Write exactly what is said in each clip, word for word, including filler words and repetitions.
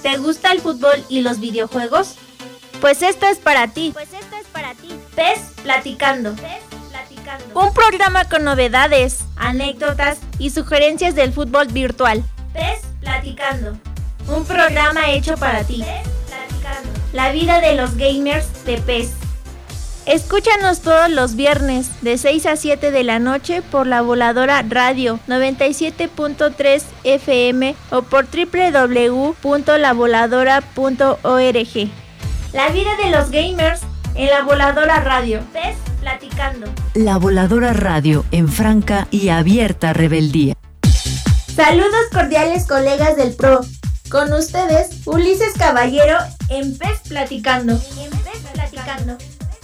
¿Te gusta el fútbol y los videojuegos? Pues esto es para ti. Pues esto es para ti. P E S Platicando. P E S Platicando. Un programa con novedades, anécdotas y sugerencias del fútbol virtual. P E S Platicando. Un programa hecho para ti. P E S Platicando. La vida de los gamers de P E S. Escúchanos todos los viernes de seis a siete de la noche por La Voladora Radio noventa y siete punto tres F M o por doble u doble u doble u punto la voladora punto org. La vida de los gamers en La Voladora Radio. P E S Platicando. La Voladora Radio en franca y abierta rebeldía. Saludos cordiales, colegas del P R O. Con ustedes, Ulises Caballero en P E S Platicando. En P E S Platicando.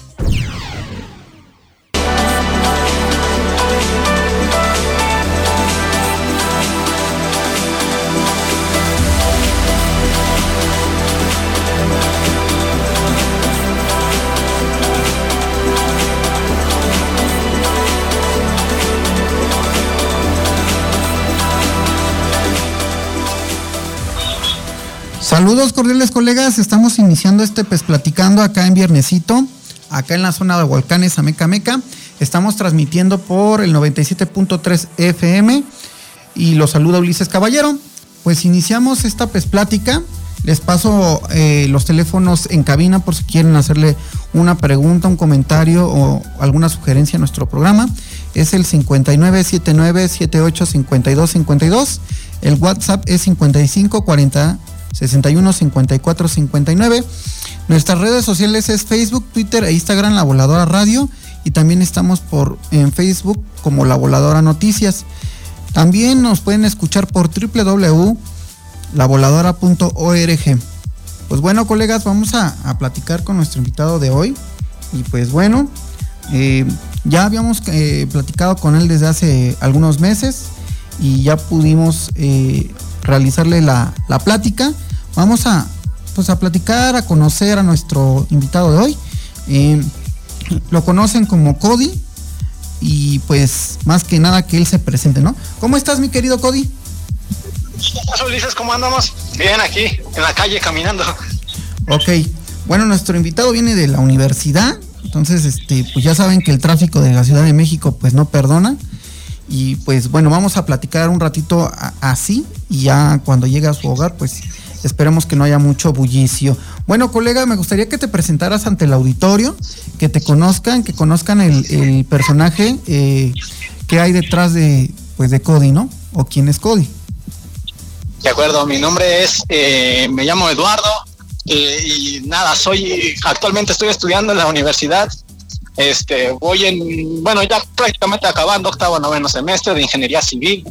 Saludos cordiales, colegas, estamos iniciando este P E S Platicando acá en Viernesito, acá en la zona de Volcanes, Ameca Meca. Estamos transmitiendo por el noventa y siete punto tres F M y los saluda Ulises Caballero. Pues iniciamos esta P E S Plática. Les paso eh, los teléfonos en cabina por si quieren hacerle una pregunta, un comentario o alguna sugerencia a nuestro programa. Es el cincuenta y nueve setenta y nueve setenta y ocho cincuenta y dos cincuenta y dos. El WhatsApp es cincuenta y cinco cuarenta sesenta y uno cincuenta y cuatro cincuenta y nueve. Nuestras redes sociales es Facebook, Twitter e Instagram, La Voladora Radio, y también estamos por en Facebook como La Voladora Noticias. También nos pueden escuchar por doble u doble u doble u punto la voladora punto org. Pues bueno, colegas, vamos a, a platicar con nuestro invitado de hoy. Y pues bueno, eh, ya habíamos eh, platicado con él desde hace algunos meses y ya pudimos eh, realizarle la, la plática. Vamos a, pues a platicar, a conocer a nuestro invitado de hoy. Eh, lo conocen como Cody y pues más que nada que él se presente, ¿no? ¿Cómo estás, mi querido Cody? Hola, Ulises, ¿cómo andamos? Bien, aquí, en la calle, caminando. Ok, bueno, nuestro invitado viene de la universidad, entonces, este, pues ya saben que el tráfico de la Ciudad de México, pues no perdona. Y pues bueno, vamos a platicar un ratito a, así y ya cuando llegue a su hogar, pues esperemos que no haya mucho bullicio. Bueno, colega, me gustaría que te presentaras ante el auditorio, que te conozcan, que conozcan el, el personaje eh, que hay detrás de, pues de Cody, ¿no? O quién es Cody. De acuerdo, mi nombre es, eh, me llamo Eduardo eh, y nada, soy, actualmente estoy estudiando en la universidad. Este, voy en, bueno, ya prácticamente acabando octavo, noveno semestre de ingeniería civil.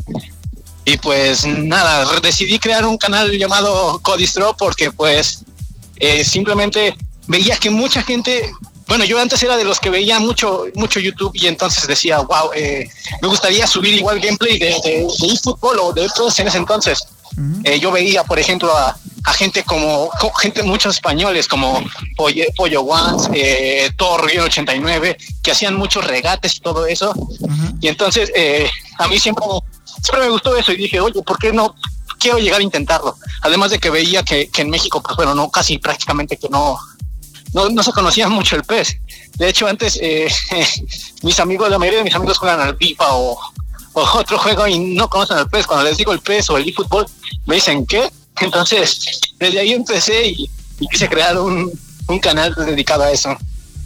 Y pues nada, decidí crear un canal llamado Codistro porque pues eh, simplemente veía que mucha gente, bueno, yo antes era de los que veía mucho mucho YouTube y entonces decía, wow, eh, me gustaría subir igual gameplay de, de, de eFootball o de otros en ese entonces. Uh-huh. Eh, yo veía, por ejemplo, a, a gente como, gente, muchos españoles como Pollo, Pollo Once, eh, Thor ochenta y nueve, que hacían muchos regates y todo eso. Uh-huh. Y entonces eh, a mí siempre, siempre me gustó eso y dije, oye, ¿por qué no? Quiero llegar a intentarlo. Además de que veía que, que en México, pues bueno, no, casi prácticamente que no, no, no se conocía mucho el P E S. De hecho, antes eh, mis amigos, la mayoría de mis amigos juegan al FIFA o, o otro juego y no conocen el P E S. Cuando les digo el P E S o el eFootball, me dicen, ¿qué? Entonces, desde ahí empecé y, y quise crear un, un canal dedicado a eso.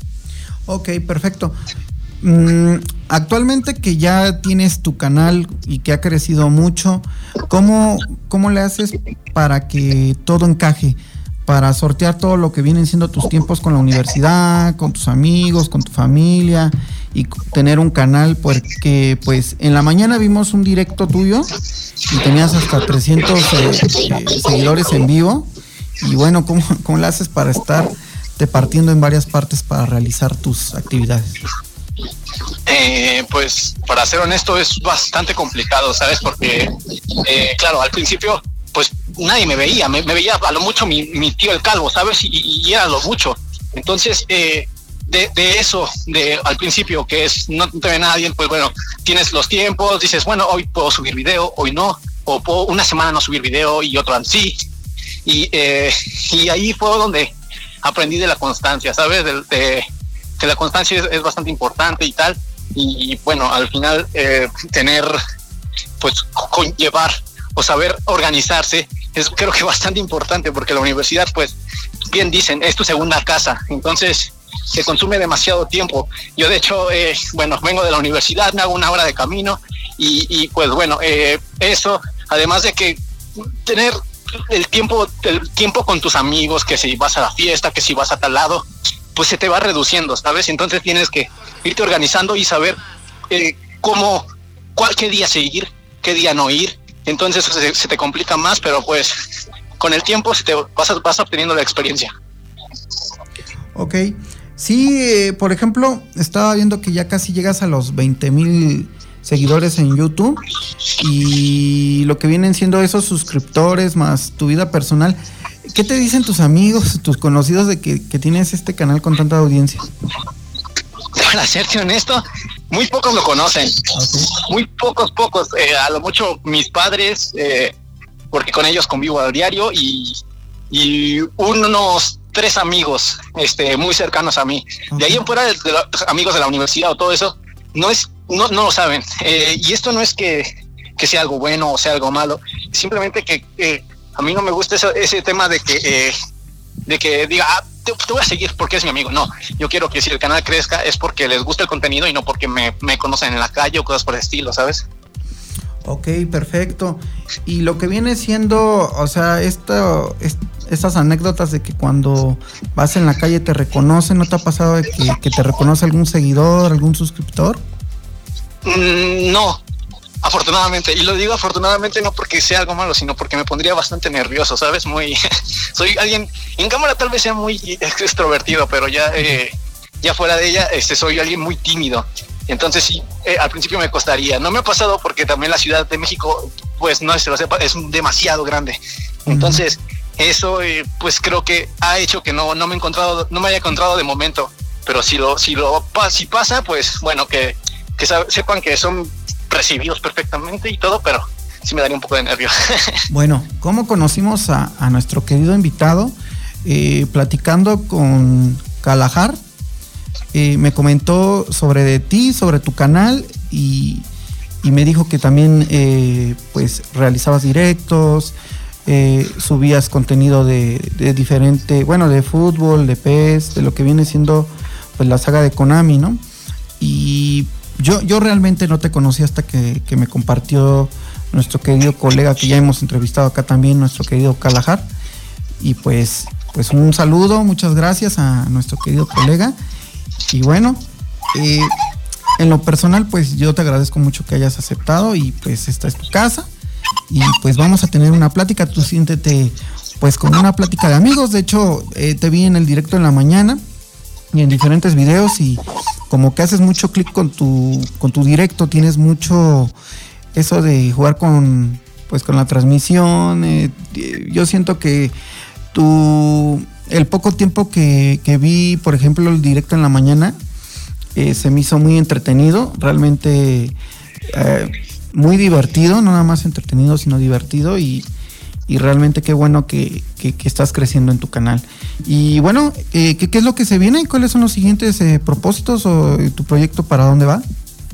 Ok, perfecto. Mm, actualmente que ya tienes tu canal y que ha crecido mucho, ¿cómo, cómo le haces para que todo encaje? Para sortear todo lo que vienen siendo tus tiempos con la universidad, con tus amigos, con tu familia y tener un canal, porque pues en la mañana vimos un directo tuyo y tenías hasta trescientos eh, eh, seguidores en vivo y bueno, ¿cómo, cómo le haces para estar te partiendo en varias partes para realizar tus actividades? Eh, pues para ser honesto es bastante complicado, ¿sabes? Porque eh, claro, al principio pues nadie me veía, me, me veía a lo mucho mi, mi tío el calvo, ¿sabes? Y, y era lo mucho. Entonces, eh, de, de eso, de al principio, que es no te ve nadie, pues bueno, tienes los tiempos, dices, bueno, hoy puedo subir video, hoy no, o puedo una semana no subir video y otro sí. Y, eh, y ahí fue donde aprendí de la constancia, ¿sabes? De, de que la constancia es, es bastante importante y tal. Y, y bueno, al final eh, tener, pues, conllevar o saber organizarse es creo que bastante importante, porque la universidad, pues, bien dicen, es tu segunda casa. Entonces, se consume demasiado tiempo. Yo, de hecho, eh, bueno, vengo de la universidad, me hago una hora de camino y, y pues, bueno, eh, eso, además de que tener el tiempo, el tiempo con tus amigos, que si vas a la fiesta, que si vas a tal lado, pues se te va reduciendo, ¿sabes? Entonces tienes que irte organizando y saber eh, cómo, cuál, qué día seguir, qué día no ir. Entonces se, se te complica más, pero pues con el tiempo se te vas, vas obteniendo la experiencia. Ok. Sí, eh, por ejemplo, estaba viendo que ya casi llegas a los veinte mil seguidores en YouTube, y lo que vienen siendo esos suscriptores más tu vida personal. ¿Qué te dicen tus amigos, tus conocidos de que, que tienes este canal con tanta audiencia? Para serte honesto, muy pocos lo conocen. Okay. Muy pocos, pocos. Eh, a lo mucho mis padres, eh, porque con ellos convivo a diario, y, y unos tres amigos este, muy cercanos a mí. Okay. De ahí en fuera, de, de los amigos de la universidad o todo eso, no es no, no lo saben. Eh, y esto no es que, que sea algo bueno o sea algo malo, simplemente que eh, a mí no me gusta ese, ese tema de que eh, de que diga, ah, te, te voy a seguir porque es mi amigo. No, yo quiero que si el canal crezca es porque les gusta el contenido y no porque me, me conocen en la calle o cosas por el estilo, ¿sabes? Ok, perfecto. Y lo que viene siendo, o sea, esto, es, estas anécdotas de que cuando vas en la calle te reconocen, ¿no te ha pasado de que, que te reconoce algún seguidor, algún suscriptor? Mm, no, afortunadamente. Y lo digo afortunadamente no porque sea algo malo, sino porque me pondría bastante nervioso, ¿sabes? Muy, soy alguien, en cámara tal vez sea muy extrovertido, pero ya, eh, ya fuera de ella, este, soy alguien muy tímido. Entonces sí, eh, al principio me costaría. No me ha pasado porque también la Ciudad de México, pues no se lo sepa, es demasiado grande. Entonces uh-huh. eso, eh, pues creo que ha hecho que no, no me he encontrado, no me haya encontrado de momento. Pero si lo, si lo, si pasa, pues bueno, que, que sepan que son recibidos perfectamente y todo, pero sí me daría un poco de nervio. Bueno, ¿cómo conocimos a, a nuestro querido invitado? Eh, platicando con Kalahar. Eh, me comentó sobre de ti, sobre tu canal, y, y me dijo que también eh, pues realizabas directos, eh, subías contenido de, de diferente, bueno, de fútbol, de P E S, de lo que viene siendo pues la saga de Konami, ¿no? Y yo, yo realmente no te conocí hasta que, que me compartió nuestro querido colega que ya hemos entrevistado acá también, nuestro querido Kalahar. Y pues, pues un saludo, muchas gracias a nuestro querido colega. Y bueno, eh, en lo personal, pues yo te agradezco mucho que hayas aceptado, y pues esta es tu casa, y pues vamos a tener una plática. Tú siéntete pues con una plática de amigos. De hecho, eh, te vi en el directo en la mañana y en diferentes videos, y como que haces mucho clic con tu con tu directo, tienes mucho eso de jugar con pues con la transmisión. Eh, yo siento que tu el poco tiempo que, que vi, por ejemplo, el directo en la mañana, eh, se me hizo muy entretenido, realmente eh, muy divertido, no nada más entretenido, sino divertido, y, y realmente qué bueno que, que, que estás creciendo en tu canal. Y bueno, eh, ¿qué, ¿qué es lo que se viene? ¿Cuáles son los siguientes eh, propósitos o eh, tu proyecto para dónde va?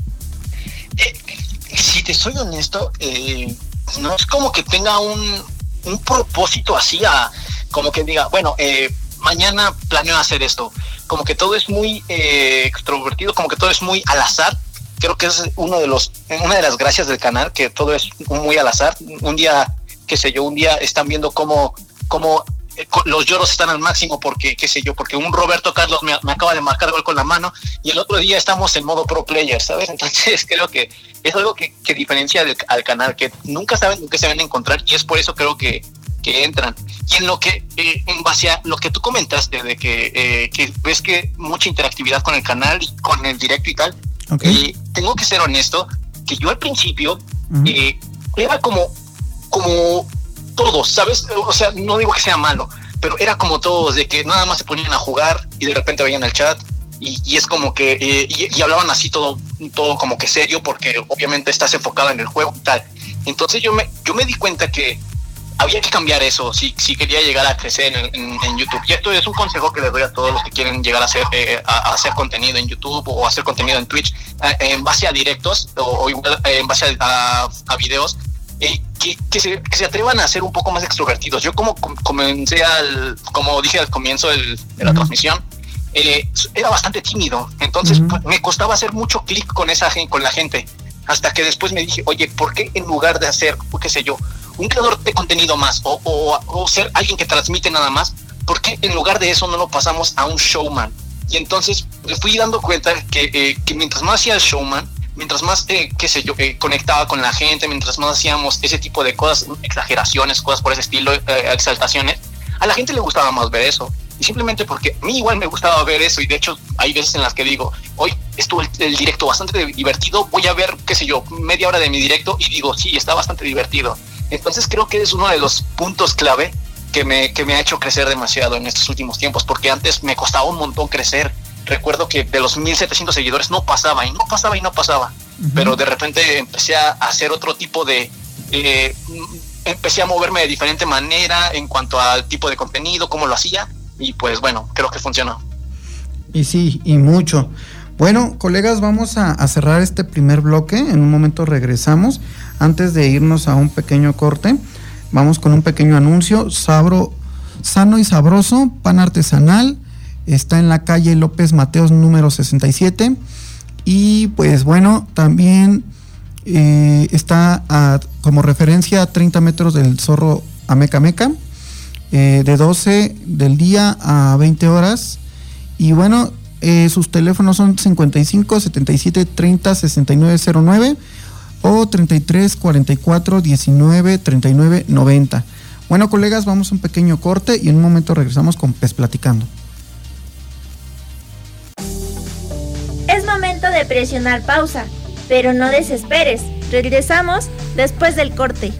Eh, si te soy honesto, eh, no es como que tenga un, un propósito así a... como que diga, bueno, eh, mañana planeo hacer esto. Como que todo es muy eh, extrovertido, como que todo es muy al azar. Creo que es uno de los, una de las gracias del canal, que todo es muy al azar. Un día, qué sé yo, un día están viendo cómo, cómo eh, los lloros están al máximo porque, qué sé yo, porque un Roberto Carlos me, me acaba de marcar gol con la mano, y el otro día estamos en modo pro player, ¿sabes? Entonces creo que es algo que, que diferencia del, al canal, que nunca saben qué se van a encontrar, y es por eso creo que que entran. Y en lo que eh, en base a lo que tú comentaste de que, eh, que ves que mucha interactividad con el canal y con el directo y tal, okay. eh, tengo que ser honesto que yo al principio uh-huh. eh, era como como todos, ¿sabes? O sea, no digo que sea malo, pero era como todos, de que nada más se ponían a jugar y de repente veían el chat y, y es como que eh, y, y hablaban así todo todo como que serio, porque obviamente estás enfocado en el juego y tal. Entonces yo me yo me di cuenta que había que cambiar eso si, si quería llegar a crecer en, en, en YouTube. Y esto es un consejo que les doy a todos los que quieren llegar a hacer, eh, a, a hacer contenido en YouTube o hacer contenido en Twitch, eh, en base a directos o, o igual eh, en base a, a, a videos, eh, que, que, se, que se atrevan a ser un poco más extrovertidos. Yo como com- comencé al, como dije al comienzo del, de la uh-huh. transmisión, eh, era bastante tímido, entonces uh-huh. pues, me costaba hacer mucho clic con esa con la gente, hasta que después me dije, oye, ¿por qué en lugar de hacer, qué sé yo, un creador de contenido más o, o, o ser alguien que transmite nada más, ¿por qué en lugar de eso no lo pasamos a un showman? Y entonces me fui dando cuenta que, eh, que mientras más hacía el showman, mientras más, eh, qué sé yo, eh, conectaba con la gente, mientras más hacíamos ese tipo de cosas, exageraciones, cosas por ese estilo, eh, exaltaciones, a la gente le gustaba más ver eso. Y simplemente porque a mí igual me gustaba ver eso, y de hecho hay veces en las que digo, hoy estuvo el, el directo bastante divertido, voy a ver, qué sé yo, media hora de mi directo, y digo, sí, está bastante divertido. Entonces creo que es uno de los puntos clave que me, que me ha hecho crecer demasiado en estos últimos tiempos, porque antes me costaba un montón crecer. Recuerdo que de los mil setecientos seguidores no pasaba y no pasaba y no pasaba, uh-huh. pero de repente empecé a hacer otro tipo de... Eh, empecé a moverme de diferente manera en cuanto al tipo de contenido, cómo lo hacía, y pues bueno, creo que funcionó. Y sí, y mucho. Bueno, colegas, vamos a, a cerrar este primer bloque. En un momento regresamos. Antes de irnos a un pequeño corte, vamos con un pequeño anuncio. Sabro, sano y sabroso, pan artesanal. Está en la calle López Mateos número sesenta y siete. Y pues bueno, también eh, está a, como referencia a treinta metros del Zorro Ameca Meca. Eh, de doce del día a veinte horas. Y bueno, eh, sus teléfonos son cincuenta y cinco, setenta y siete, treinta, sesenta y nueve cero nueve o treinta y tres, cuarenta y cuatro, diecinueve, treinta y nueve, noventa. Bueno, colegas, vamos a un pequeño corte y en un momento regresamos con Pez Platicando. Es momento de presionar pausa, pero no desesperes. Regresamos después del corte.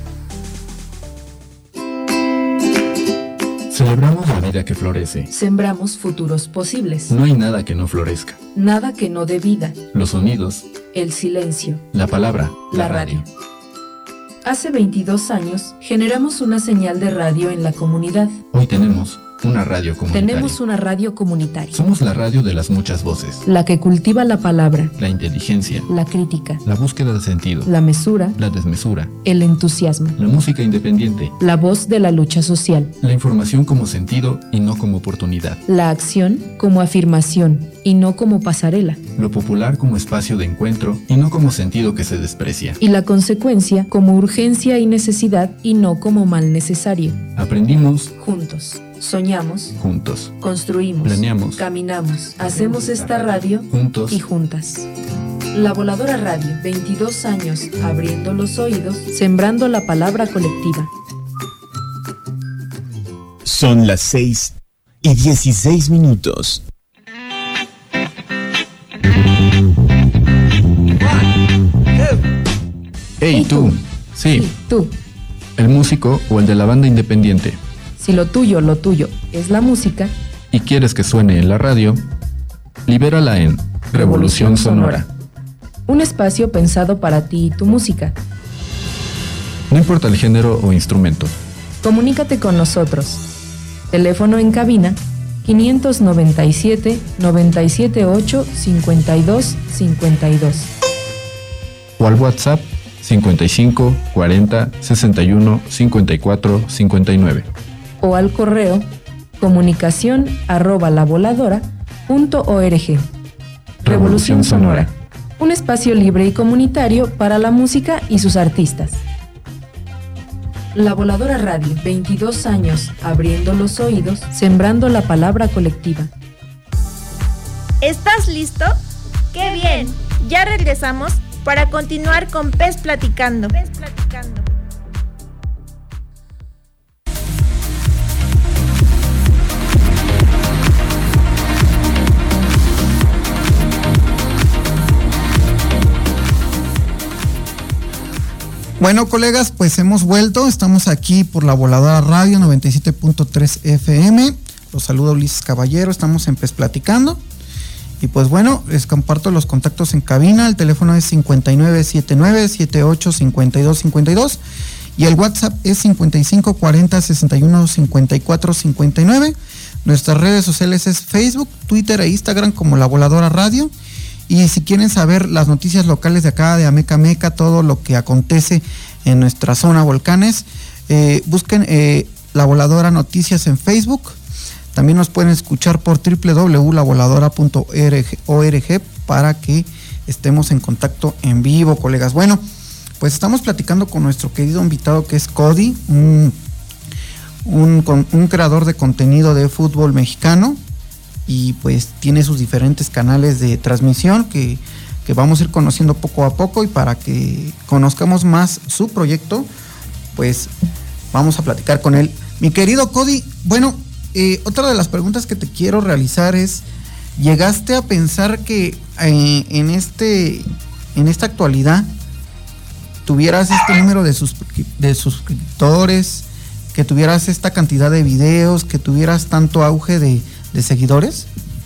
Celebramos la vida que florece. Sembramos futuros posibles. No hay nada que no florezca. Nada que no dé vida. Los sonidos. El silencio. La palabra. La, la radio. radio. Hace veintidós años generamos una señal de radio en la comunidad. Hoy tenemos una radio comunitaria. Tenemos una radio comunitaria. Somos la radio de las muchas voces. La que cultiva la palabra. La inteligencia. La crítica. La búsqueda de sentido. La mesura. La desmesura. El entusiasmo. La música independiente. La voz de la lucha social. La información como sentido y no como oportunidad. La acción como afirmación y no como pasarela. Lo popular como espacio de encuentro y no como sentido que se desprecia. Y la consecuencia como urgencia y necesidad y no como mal necesario. Aprendimos juntos. Soñamos juntos, construimos, planeamos, caminamos, hacemos esta radio juntos y juntas. La Voladora Radio, veintidós años abriendo los oídos, sembrando la palabra colectiva. Son las seis y dieciséis minutos. Hey tú, sí, sí, tú, el músico o el de la banda independiente. Si lo tuyo, lo tuyo es la música y quieres que suene en la radio, libérala en Revolución Sonora. Un espacio pensado para ti y tu música. No importa el género o instrumento. Comunícate con nosotros. Teléfono en cabina quinientos noventa y siete, noventa y siete ocho, cincuenta y dos, cincuenta y dos. O al WhatsApp cincuenta y cinco, cuarenta, sesenta y uno, cincuenta y cuatro, cincuenta y nueve. O al correo comunicación arroba lavoladora punto org. Revolución Sonora, un espacio libre y comunitario para la música y sus artistas. La Voladora Radio, veintidós años abriendo los oídos, sembrando la palabra colectiva. ¿Estás listo? ¡Qué bien! Ya regresamos para continuar con Pez Platicando. Pez Platicando. Bueno, colegas, pues hemos vuelto, estamos aquí por la Voladora Radio noventa y siete punto tres F M. Los saluda Ulises Caballero, estamos en Pez Platicando. Y pues bueno, les comparto los contactos en cabina. El teléfono es cincuenta y nueve setenta y nueve, setenta y ocho, cincuenta y dos cincuenta y dos. y el WhatsApp es cincuenta y cinco cuarenta sesenta y uno cincuenta y cuatro cincuenta y nueve. Nuestras redes sociales es Facebook, Twitter e Instagram como La Voladora Radio. Y si quieren saber las noticias locales de acá de Amecameca, todo lo que acontece en nuestra zona volcanes, eh, busquen eh, La Voladora Noticias en Facebook. También nos pueden escuchar por doble u doble u doble u punto la voladora punto org para que estemos en contacto en vivo, colegas. Bueno, pues estamos platicando con nuestro querido invitado que es Cody, un, un, un creador de contenido de fútbol mexicano, y pues tiene sus diferentes canales de transmisión que, que vamos a ir conociendo poco a poco, y para que conozcamos más su proyecto, pues vamos a platicar con él. Mi querido Cody, bueno, eh, otra de las preguntas que te quiero realizar es, ¿llegaste a pensar que eh, en este en esta actualidad tuvieras este número de, suscri- de suscriptores, que tuvieras esta cantidad de videos, que tuvieras tanto auge de, de seguidores?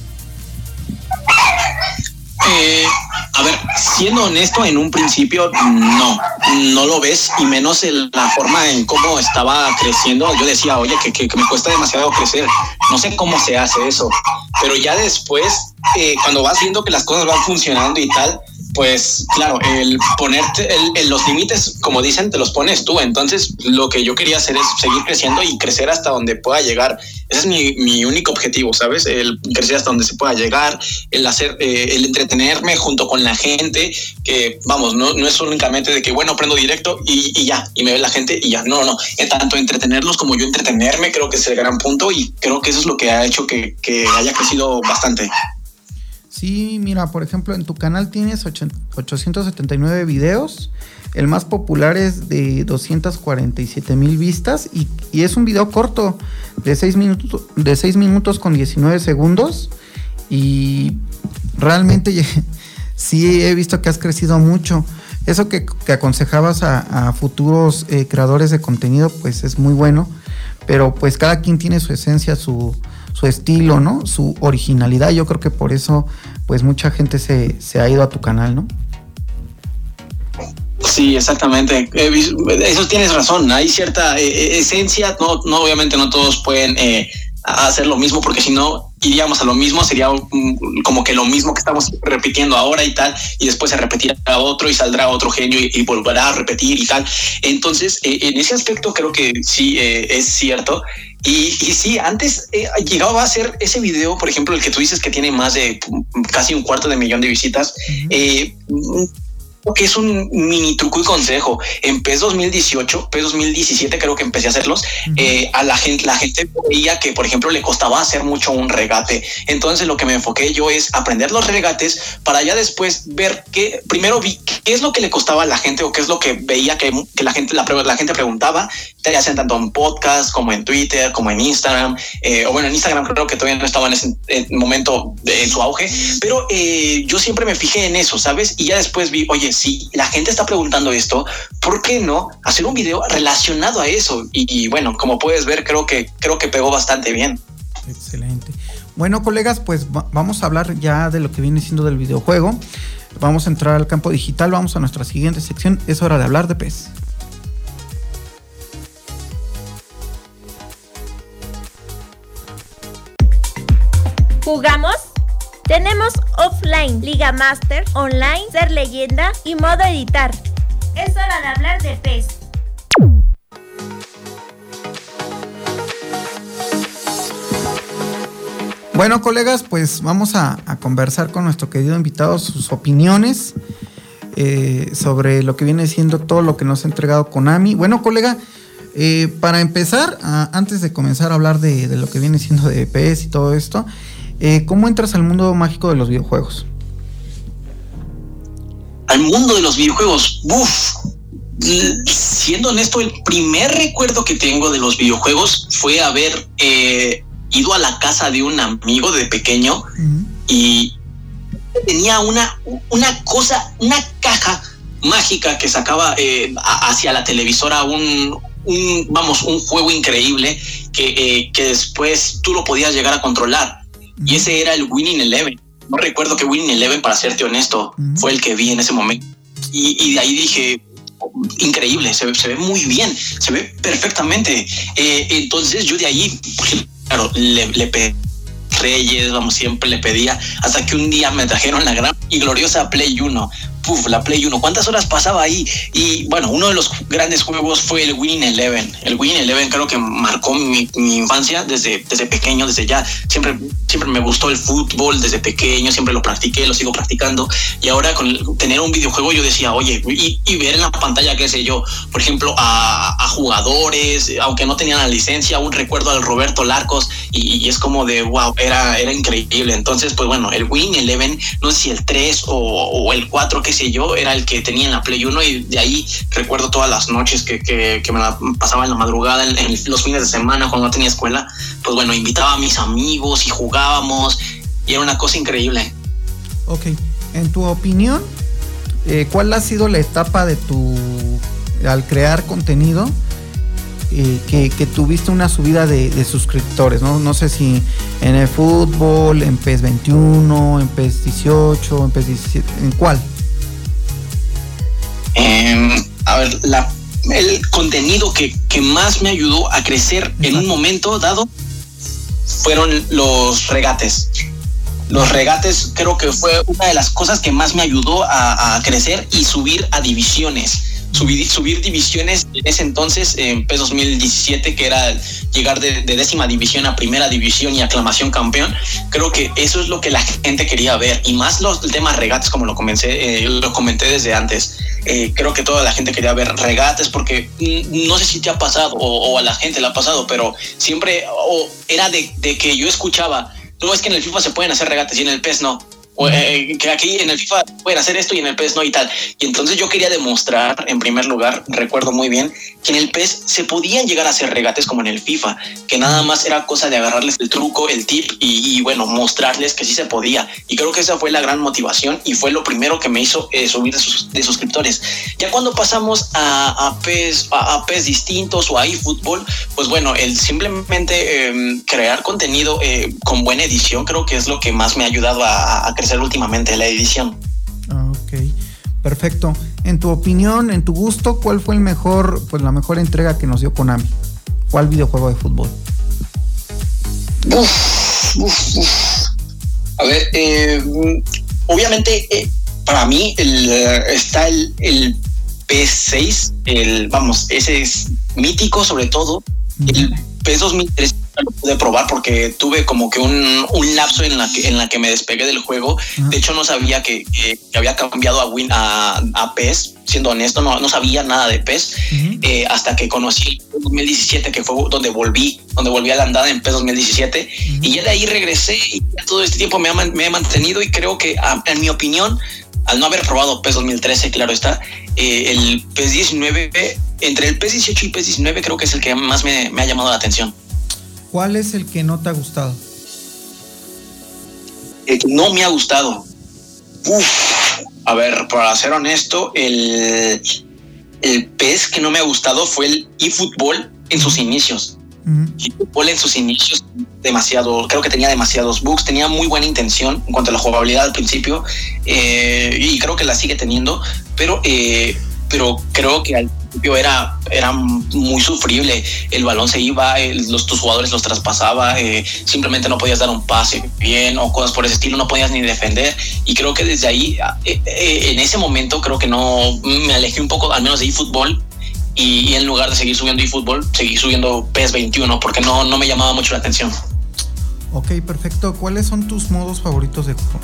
Eh, a ver, siendo honesto, en un principio no, no lo ves, y menos el, la forma en cómo estaba creciendo. Yo decía, oye, que, que, que me cuesta demasiado crecer, no sé cómo se hace eso, pero ya después, eh, cuando vas viendo que las cosas van funcionando y tal, pues claro, el ponerte el, el, los límites, como dicen, te los pones tú. Entonces lo que yo quería hacer es seguir creciendo y crecer hasta donde pueda llegar. Ese es mi, mi único objetivo, ¿sabes? El crecer hasta donde se pueda llegar, el hacer, eh, el entretenerme junto con la gente, que vamos, no, no es únicamente de que bueno, prendo directo y, y ya, y me ve la gente y ya. No, no, en tanto entretenerlos como yo entretenerme, creo que es el gran punto, y creo que eso es lo que ha hecho que, que haya crecido bastante. Sí, mira, por ejemplo, en tu canal tienes ochocientos setenta y nueve videos. El más popular es de doscientas cuarenta y siete mil vistas, y, y es un video corto de seis minutos, de seis minutos con diecinueve segundos. Y realmente sí he visto que has crecido mucho. Eso que, que aconsejabas a, a futuros eh, creadores de contenido, pues es muy bueno. Pero pues cada quien tiene su esencia, su... su estilo, ¿no? Su originalidad. Yo creo que por eso, pues mucha gente se, se ha ido a tu canal, ¿no? Sí, exactamente. Eso tienes razón. Hay cierta eh, esencia. No, no, obviamente no todos pueden eh, hacer lo mismo, porque si no iríamos a lo mismo, sería um, como que lo mismo que estamos repitiendo ahora y tal, y después se repetirá otro y saldrá otro genio y, y volverá a repetir y tal. Entonces, eh, en ese aspecto creo que sí eh, es cierto. Y, y sí, antes eh, llegaba a ser ese video, por ejemplo, el que tú dices que tiene más de casi un cuarto de millón de visitas. Uh-huh. eh, que es un mini truco y consejo. En P E S dos mil dieciocho, P E S dos mil diecisiete creo que empecé a hacerlos. Uh-huh. eh, a la gente, la gente veía que, por ejemplo, le costaba hacer mucho un regate. Entonces lo que me enfoqué yo es aprender los regates para ya después ver qué, primero vi qué es lo que le costaba a la gente, o qué es lo que veía que, que la gente, la, la gente preguntaba. Te hacen tanto en podcast como en Twitter, como en Instagram, eh, o bueno, en Instagram creo que todavía no estaba en ese en momento de, en su auge, pero eh, yo siempre me fijé en eso, ¿sabes? Y ya después vi, oye, si la gente está preguntando esto, ¿por qué no hacer un video relacionado a eso? Y, y bueno, como puedes ver, creo que creo que pegó bastante bien. Excelente. Bueno, colegas, pues va- vamos a hablar ya de lo que viene siendo del videojuego. Vamos a entrar al campo digital, vamos a nuestra siguiente sección. Es hora de hablar de P E S. ¿Jugamos? Tenemos offline, Liga Master, online, ser leyenda y modo editar. Es hora de hablar de P E S. Bueno, colegas, pues vamos a, a conversar con nuestro querido invitado sus opiniones eh, sobre lo que viene siendo todo lo que nos ha entregado Konami. Bueno, colega, eh, para empezar, a, antes de comenzar a hablar de, de lo que viene siendo de P E S y todo esto, eh, ¿cómo entras al mundo mágico de los videojuegos? Al mundo de los videojuegos, uff. Siendo honesto, el primer recuerdo que tengo de los videojuegos fue haber eh, ido a la casa de un amigo de pequeño. Uh-huh. Y tenía una, una cosa, una caja mágica que sacaba eh, hacia la televisora un, un, vamos, un juego increíble que, eh, que después tú lo podías llegar a controlar. Uh-huh. Y ese era el Winning Eleven. No recuerdo que Winning Eleven, para serte honesto, uh-huh, fue el que vi en ese momento. Y, y de ahí dije, increíble, se, se ve muy bien, se ve perfectamente. Eh, entonces yo de ahí, claro, le, le pedí Reyes, vamos, siempre le pedía, hasta que un día me trajeron la gran y gloriosa Play uno. Puf, la Play uno, ¿cuántas horas pasaba ahí? Y bueno, uno de los grandes juegos fue el Winning Eleven. El Winning Eleven creo que marcó mi, mi infancia desde, desde pequeño, desde ya. Siempre, siempre me gustó el fútbol desde pequeño, siempre lo practiqué, lo sigo practicando. Y ahora con el, tener un videojuego yo decía, oye, y, y ver en la pantalla, qué sé yo, por ejemplo, a, a jugadores, aunque no tenían la licencia, un recuerdo al Roberto Larcos, y, y es como de, wow, era, era increíble. Entonces, pues bueno, el Winning Eleven, no sé si el tres o, o el cuatro, que sé yo, era el que tenía en la Play uno, y de ahí recuerdo todas las noches que, que, que me la pasaba en la madrugada, en, en los fines de semana cuando no tenía escuela, pues bueno, invitaba a mis amigos y jugábamos, y era una cosa increíble. Ok, en tu opinión, eh, ¿cuál ha sido la etapa de tu, al crear contenido, eh, que, que tuviste una subida de, de suscriptores, ¿no? No sé si en el fútbol, en P E S veintiuno, en P E S dieciocho, en P E S diecisiete, ¿en cuál? Eh, a ver, la, el contenido que, que más me ayudó a crecer Exacto. en un momento dado fueron los regates. Los regates creo que fue una de las cosas que más me ayudó a, a crecer y subir a divisiones. Subir, subir divisiones en ese entonces, en P E S dos mil diecisiete, que era llegar de, de décima división a primera división y aclamación campeón. Creo que eso es lo que la gente quería ver, y más los, el tema regates, como lo comencé, eh, lo comenté desde antes. Eh, creo que toda la gente quería ver regates, porque no sé si te ha pasado o, o a la gente le ha pasado, pero siempre o era de, de que yo escuchaba, no, es que en el FIFA se pueden hacer regates y en el P E S no. O, eh, que aquí en el FIFA pueden hacer esto y en el P E S no y tal. Y entonces yo quería demostrar, en primer lugar, recuerdo muy bien, que en el P E S se podían llegar a hacer regates como en el FIFA, que nada más era cosa de agarrarles el truco, el tip y, y bueno, mostrarles que sí se podía. Y creo que esa fue la gran motivación y fue lo primero que me hizo eh, subir de, sus, de suscriptores. Ya cuando pasamos a, a, P E S, a, a P E S distintos o a eFootball, pues bueno, el simplemente eh, crear contenido eh, con buena edición creo que es lo que más me ha ayudado a, a crecer últimamente, la edición. Ok, perfecto. En tu opinión, en tu gusto, ¿cuál fue el mejor, pues la mejor entrega que nos dio Konami? ¿Cuál videojuego de fútbol? Uf, uf, uf. A ver, eh, obviamente eh, para mí el, está el, el P E S seis, el, vamos, ese es mítico sobre todo. Uh-huh. El P E S dos mil tres lo pude probar porque tuve como que un, un lapso en la que en la que me despegué del juego. Uh-huh. De hecho no sabía que, que, que había cambiado a Win a, a P E S, siendo honesto, no, no sabía nada de P E S. Uh-huh. eh, hasta que conocí el dos mil diecisiete, que fue donde volví, donde volví a la andada en P E S dos mil diecisiete. Uh-huh. Y ya de ahí regresé y todo este tiempo me, ha, me he mantenido, y creo que a, en mi opinión, al no haber probado P E S dos mil trece, claro está, eh, el P E S diecinueve, entre el P E S dieciocho y P E S diecinueve creo que es el que más me, me ha llamado la atención. ¿Cuál es el que no te ha gustado? El que no me ha gustado. Uf, a ver, para ser honesto, el, el P E S que no me ha gustado fue el eFootball en sus inicios. Uh-huh. eFootball en sus inicios, demasiado, creo que tenía demasiados bugs, tenía muy buena intención en cuanto a la jugabilidad al principio, eh, y creo que la sigue teniendo, pero, eh, pero creo que al principio era, era muy sufrible. El balón se iba, el, los, tus jugadores los traspasaba, eh, simplemente no podías dar un pase bien o cosas por ese estilo, no podías ni defender. Y creo que desde ahí, eh, eh, en ese momento, creo que no me alejé un poco, al menos de eFootball, y, y en lugar de seguir subiendo eFootball, seguí subiendo P E S veintiuno porque no, no me llamaba mucho la atención. Ok, perfecto. ¿Cuáles son tus modos favoritos de juego?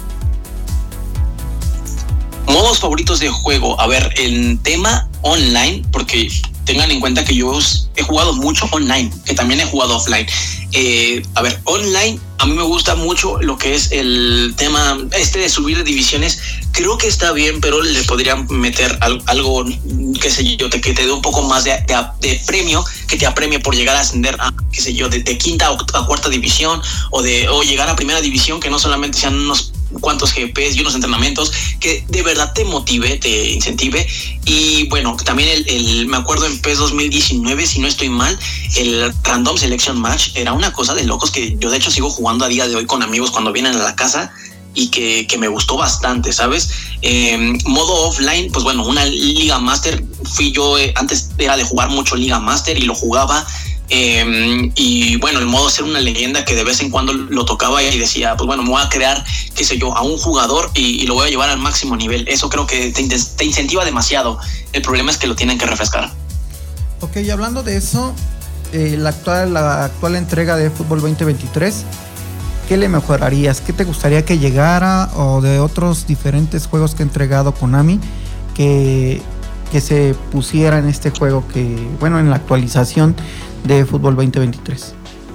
Modos favoritos de juego. A ver, el tema online, porque tengan en cuenta que yo he jugado mucho online, que también he jugado offline. Eh, a ver, online, a mí me gusta mucho lo que es el tema este de subir de divisiones. Creo que está bien, pero le podrían meter algo, qué sé yo, que te dé un poco más de, de, de premio, que te apremie por llegar a ascender a, qué sé yo, de, de quinta a cuarta división, o de o llegar a primera división, que no solamente sean unos cuantos G Ps y unos entrenamientos, que de verdad te motive, te incentive. Y bueno, también el, el me acuerdo en P E S dos mil diecinueve, si no estoy mal, el Random Selection Match era una cosa de locos, que yo de hecho sigo jugando a día de hoy con amigos cuando vienen a la casa. y que, que me gustó bastante, ¿sabes? Eh, modo offline, pues bueno, una Liga Master, fui yo, eh, antes era de jugar mucho Liga Master y lo jugaba. Eh, y bueno, el modo ser una leyenda que de vez en cuando lo tocaba y decía, pues bueno, me voy a crear, qué sé yo, a un jugador y, y lo voy a llevar al máximo nivel. Eso creo que te, te incentiva demasiado. El problema es que lo tienen que refrescar. Ok, y hablando de eso, eh, la, actual, la actual entrega de Fútbol veinte veintitrés, ¿qué le mejorarías? ¿Qué te gustaría que llegara o de otros diferentes juegos que ha entregado Konami que, que se pusiera en este juego, que bueno, en la actualización de Fútbol veinte veintitrés?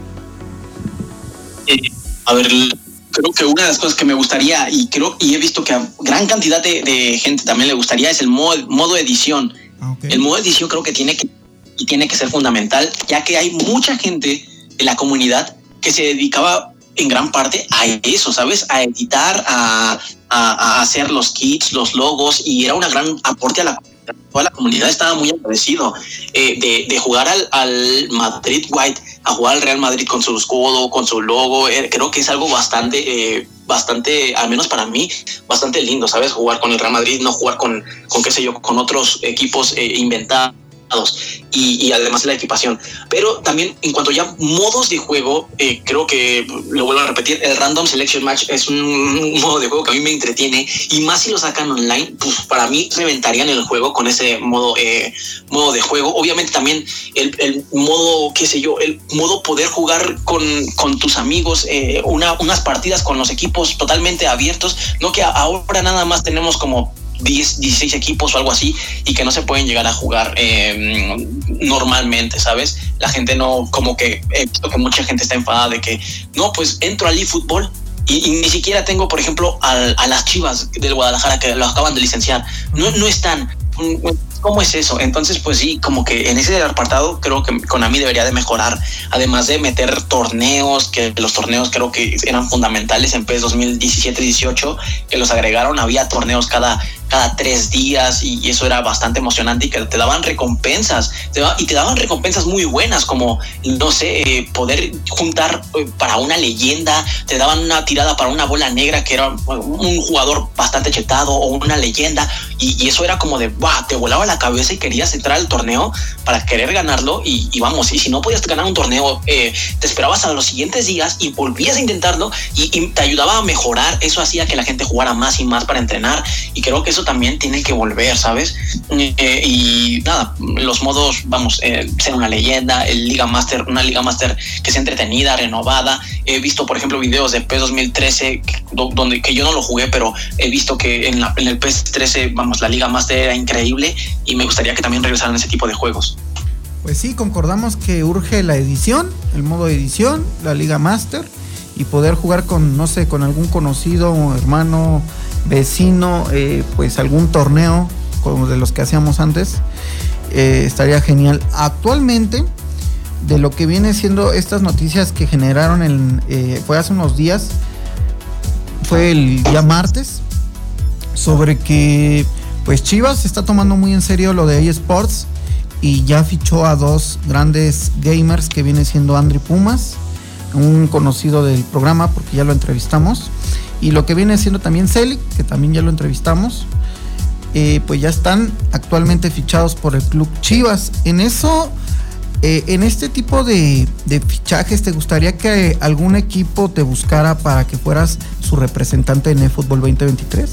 Eh, a ver, creo que una de las cosas que me gustaría, y creo y he visto que a gran cantidad de, de gente también le gustaría, es el modo, modo edición. Okay. El modo edición creo que tiene que y tiene que ser fundamental, ya que hay mucha gente de la comunidad que se dedicaba en gran parte a eso, ¿sabes? A editar, a, a, a hacer los kits, los logos, y era un gran aporte a la comunidad. Toda la comunidad estaba muy agradecido eh, de, de jugar al, al Madrid White a jugar al Real Madrid con su escudo, con su logo. Eh, creo que es algo bastante, eh, bastante, al menos para mí, bastante lindo, ¿sabes? Jugar con el Real Madrid, no jugar con, con qué sé yo, con otros equipos eh, inventados. Y, y además la equipación. Pero también en cuanto ya modos de juego, eh, creo que lo vuelvo a repetir, el Random Selection Match es un, un modo de juego que a mí me entretiene, y más si lo sacan online, pues para mí reventarían el juego con ese modo eh, modo de juego. Obviamente también el, el modo, qué sé yo, el modo poder jugar con, con tus amigos, eh, una, unas partidas con los equipos totalmente abiertos, no que ahora nada más tenemos como diez, dieciséis equipos o algo así, y que no se pueden llegar a jugar eh, normalmente, ¿sabes? La gente no, como que he visto que mucha gente está enfadada de que no, pues entro al eFootball y, y ni siquiera tengo, por ejemplo, a, a las Chivas del Guadalajara que lo acaban de licenciar, no, no están. ¿Cómo es eso? Entonces, pues sí, como que en ese apartado creo que Konami debería de mejorar, además de meter torneos, que los torneos creo que eran fundamentales en P E S dos mil diecisiete dieciocho, que los agregaron, había torneos cada, cada tres días y eso era bastante emocionante, y que te daban recompensas, te da, y te daban recompensas muy buenas, como, no sé, eh, poder juntar eh, para una leyenda, te daban una tirada para una bola negra que era un jugador bastante chetado o una leyenda, y, y eso era como de, ¡buah!, te volaba la cabeza y querías entrar al torneo para querer ganarlo, y, y vamos, y si no podías ganar un torneo, eh, te esperabas a los siguientes días y volvías a intentarlo, y, y te ayudaba a mejorar. Eso hacía que la gente jugara más y más para entrenar, y creo que eso también tiene que volver, ¿sabes? Eh, y nada, los modos, vamos, eh, ser una leyenda, el Liga Master, una Liga Master que sea entretenida, renovada. He visto, por ejemplo, videos de P E S dos mil trece que, donde que yo no lo jugué, pero he visto que en, la, en el P E S trece, vamos, la Liga Master era increíble, y me gustaría que también regresaran ese tipo de juegos. Pues sí, concordamos que urge la edición, el modo edición, la Liga Master, y poder jugar con, no sé, con algún conocido, hermano, vecino, eh, pues algún torneo como de los que hacíamos antes, eh, estaría genial. Actualmente, de lo que viene siendo estas noticias que generaron, en, eh, fue hace unos días, fue el día martes, sobre que pues Chivas está tomando muy en serio lo de eSports y ya fichó a dos grandes gamers, que viene siendo Andri Pumas, un conocido del programa porque ya lo entrevistamos, y lo que viene siendo también Celic, que también ya lo entrevistamos. Eh, pues ya están actualmente fichados por el club Chivas. En eso, eh, en este tipo de, de fichajes, ¿te gustaría que algún equipo te buscara para que fueras su representante en eFootball veinte veintitrés?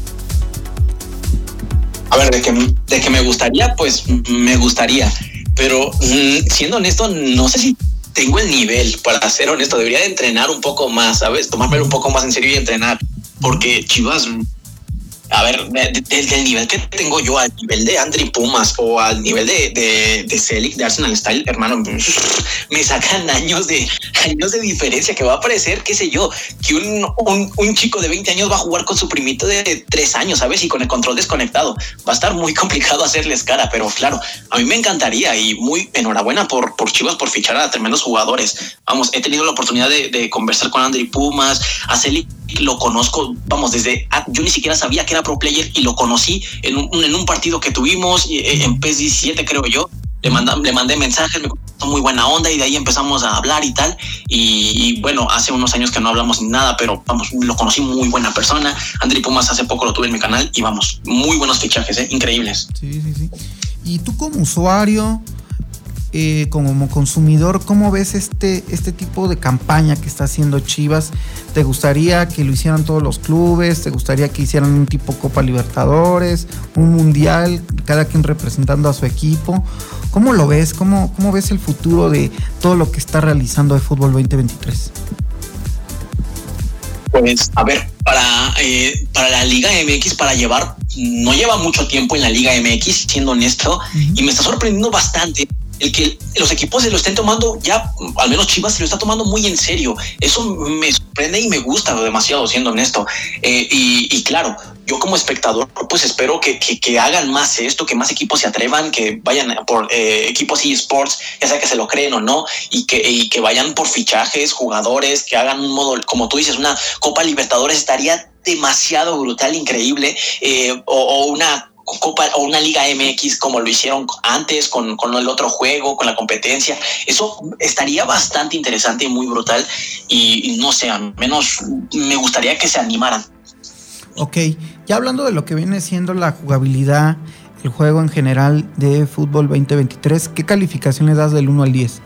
A ver, de que, de que me gustaría, pues me gustaría, pero mmm, siendo honesto, no sé si tengo el nivel, para ser honesto. Debería de entrenar un poco más, ¿sabes? Tomármelo un poco más en serio y entrenar, porque Chivas, a ver, de, de, del nivel que tengo yo al nivel de Andri Pumas o al nivel de, de, de Celic, de Arsenal Style, hermano, me sacan años de años de diferencia, que va a parecer, qué sé yo, que un, un, un chico de veinte años va a jugar con su primito de tres años, ¿sabes? Y con el control desconectado. Va a estar muy complicado hacerles cara, pero claro, a mí me encantaría, y muy enhorabuena por, por Chivas por fichar a tremendos jugadores. Vamos, he tenido la oportunidad de, de conversar con Andri Pumas, a Celic lo conozco, vamos, desde, yo ni siquiera sabía que era pro player, y lo conocí en un, en un partido que tuvimos en P E S diecisiete, creo yo. Le, manda, le mandé mensajes, me contestó muy buena onda y de ahí empezamos a hablar y tal. Y, y bueno, hace unos años que no hablamos ni nada, pero vamos, lo conocí, muy buena persona. André Pumas hace poco lo tuve en mi canal y vamos, muy buenos fichajes, ¿eh? Increíbles. Sí, sí, sí. Y tú como usuario, eh, como consumidor, ¿cómo ves este, este tipo de campaña que está haciendo Chivas? ¿Te gustaría que lo hicieran todos los clubes? ¿Te gustaría que hicieran un tipo Copa Libertadores, un Mundial, cada quien representando a su equipo? ¿Cómo lo ves? ¿Cómo, cómo ves el futuro de todo lo que está realizando de Fútbol veinte veintitrés? Pues, a ver, para, eh, para la Liga M X, para llevar, no lleva mucho tiempo en la Liga M X, siendo honesto, uh-huh. y me está sorprendiendo bastante el que los equipos se lo estén tomando ya, al menos Chivas se lo está tomando muy en serio. Eso me sorprende y me gusta demasiado, siendo honesto. Eh, y, y claro, yo como espectador, pues espero que, que, que hagan más esto, que más equipos se atrevan, que vayan por eh, equipos eSports, ya sea que se lo creen o no, y que, y que vayan por fichajes, jugadores, que hagan un modo, como tú dices, una Copa Libertadores estaría demasiado brutal, increíble, eh, o, o una Copa o una Liga M X como lo hicieron antes con, con el otro juego, con la competencia. Eso estaría bastante interesante y muy brutal y, y no sé, al menos me gustaría que se animaran. Ok, ya hablando de lo que viene siendo la jugabilidad, el juego en general de Fútbol veinte veintitrés, ¿qué calificación le das del uno al diez?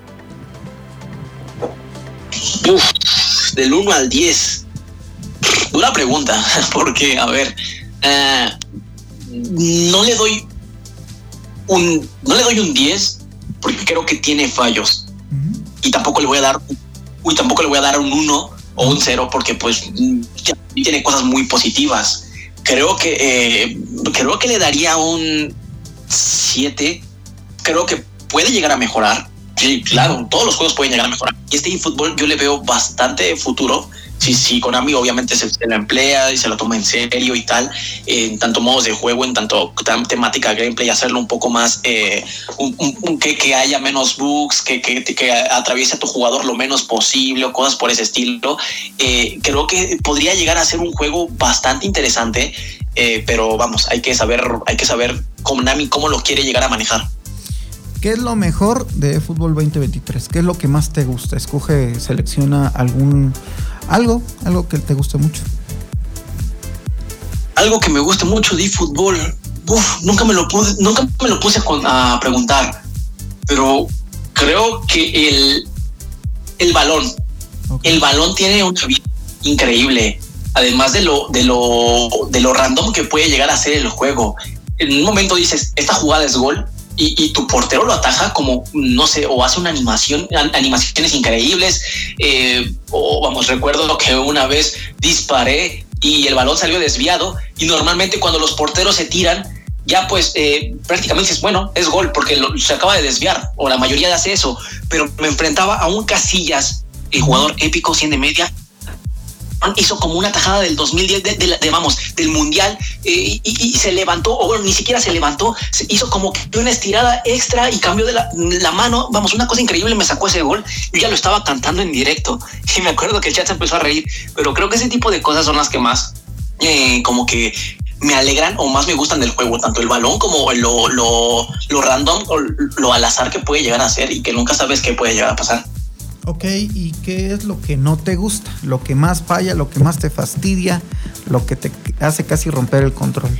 Uf, del uno al diez. Dura pregunta, porque, a ver, uh, no le doy un no le doy un diez porque creo que tiene fallos. Uh-huh. Y tampoco le voy a dar uy, tampoco le voy a dar un uno o un cero porque pues ya tiene cosas muy positivas. Creo que eh, creo que le daría un siete. Creo que puede llegar a mejorar. Sí, claro, todos los juegos pueden llegar a mejorar. Y este eFootball yo le veo bastante futuro. Sí, sí, Konami obviamente se, se lo emplea y se lo toma en serio y tal, eh, en tanto modos de juego, en tanto temática gameplay, hacerlo un poco más, eh, un, un, un, que, que haya menos bugs, que, que, que atraviese a tu jugador lo menos posible o cosas por ese estilo. Eh, creo que podría llegar a ser un juego bastante interesante, eh, pero vamos, hay que saber, hay que saber Konami cómo lo quiere llegar a manejar. ¿Qué es lo mejor de Fútbol veinte veintitrés? ¿Qué es lo que más te gusta? Escoge, selecciona algún algo, algo que te guste mucho. Algo que me guste mucho de fútbol. Uf, nunca me lo pude, nunca me lo puse a, a preguntar, pero creo que el el balón, okay. el balón tiene una vida increíble. Además de lo de lo de lo random que puede llegar a ser el juego. En un momento dices, esta jugada es gol. Y, y tu portero lo ataja como, no sé, o hace una animación, animaciones increíbles. Eh, o vamos, recuerdo que una vez disparé y el balón salió desviado. Y normalmente cuando los porteros se tiran, ya pues eh, prácticamente dices, bueno, es gol porque lo, se acaba de desviar. O la mayoría hace eso. Pero me enfrentaba a un Casillas, el jugador épico, cien de media. Hizo como una tajada del dos mil diez de, de, de vamos del mundial eh, y, y se levantó o bueno ni siquiera se levantó, se hizo como que una estirada extra y cambió de la, la mano, vamos, una cosa increíble, me sacó ese gol. Yo ya lo estaba cantando en directo y me acuerdo que el chat se empezó a reír, pero creo que ese tipo de cosas son las que más eh, como que me alegran o más me gustan del juego, tanto el balón como lo, lo, lo random o lo al azar que puede llegar a ser y que nunca sabes qué puede llegar a pasar. Ok, ¿y qué es lo que no te gusta? Lo que más falla, lo que más te fastidia, lo que te hace casi romper el control.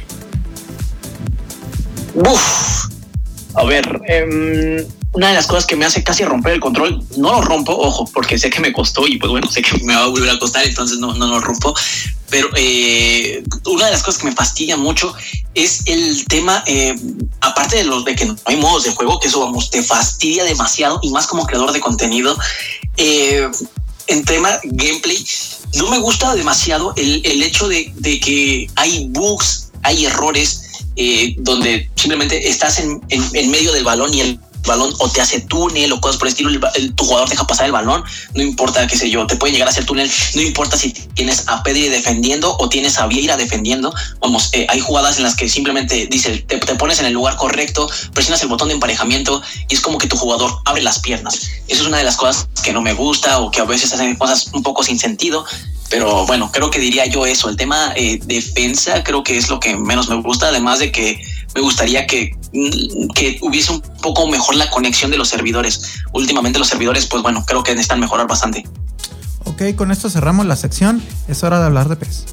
Uf, a ver, eh, una de las cosas que me hace casi romper el control, no lo rompo, ojo, porque sé que me costó y pues bueno, sé que me va a volver a costar, entonces no, no lo rompo. Pero eh, una de las cosas que me fastidia mucho es el tema, eh, aparte de los de que no hay modos de juego, que eso vamos, te fastidia demasiado y más como creador de contenido. Eh, en tema gameplay, no me gusta demasiado el, el hecho de, de que hay bugs, hay errores, eh, donde simplemente estás en, en, en medio del balón y el balón o te hace túnel o cosas por el estilo, el, el, tu jugador deja pasar el balón, no importa, qué sé yo, te puede llegar a hacer túnel, no importa si tienes a Pedri defendiendo o tienes a Vieira defendiendo, vamos, eh, hay jugadas en las que simplemente dice, te, te pones en el lugar correcto, presionas el botón de emparejamiento y es como que tu jugador abre las piernas. Eso es una de las cosas que no me gusta o que a veces hacen cosas un poco sin sentido. Pero bueno, creo que diría yo eso. El tema eh, defensa creo que es lo que menos me gusta, además de que me gustaría que que hubiese un poco mejor la conexión de los servidores. Últimamente los servidores, pues bueno, creo que necesitan mejorar bastante. Ok, con esto cerramos la sección. Es hora de hablar de P E S.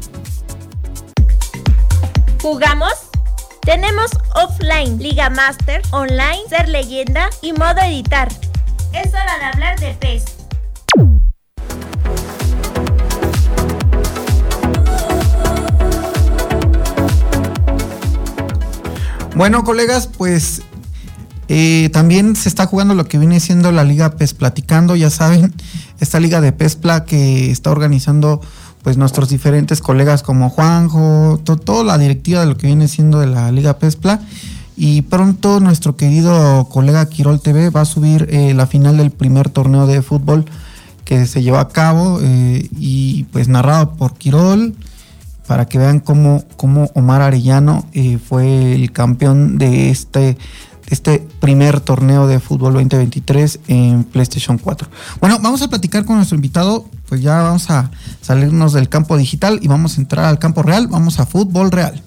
¿Jugamos? Tenemos offline, Liga Master, online, ser leyenda y modo editar. Es hora de hablar de P E S. Bueno, colegas, pues eh, también se está jugando lo que viene siendo la Liga P E S Platicando. Ya saben, esta liga de P E S Pla que está organizando pues nuestros diferentes colegas como Juanjo, to, toda la directiva de lo que viene siendo de la Liga P E S Pla. Y pronto nuestro querido colega Quirol T V va a subir eh, la final del primer torneo de fútbol que se llevó a cabo eh, y pues narrado por Quirol, para que vean cómo, cómo Omar Arellano eh, fue el campeón de este, de este primer torneo de fútbol veinte veintitrés en PlayStation cuatro. Bueno, vamos a platicar con nuestro invitado, pues ya vamos a salirnos del campo digital y vamos a entrar al campo real, vamos a fútbol real.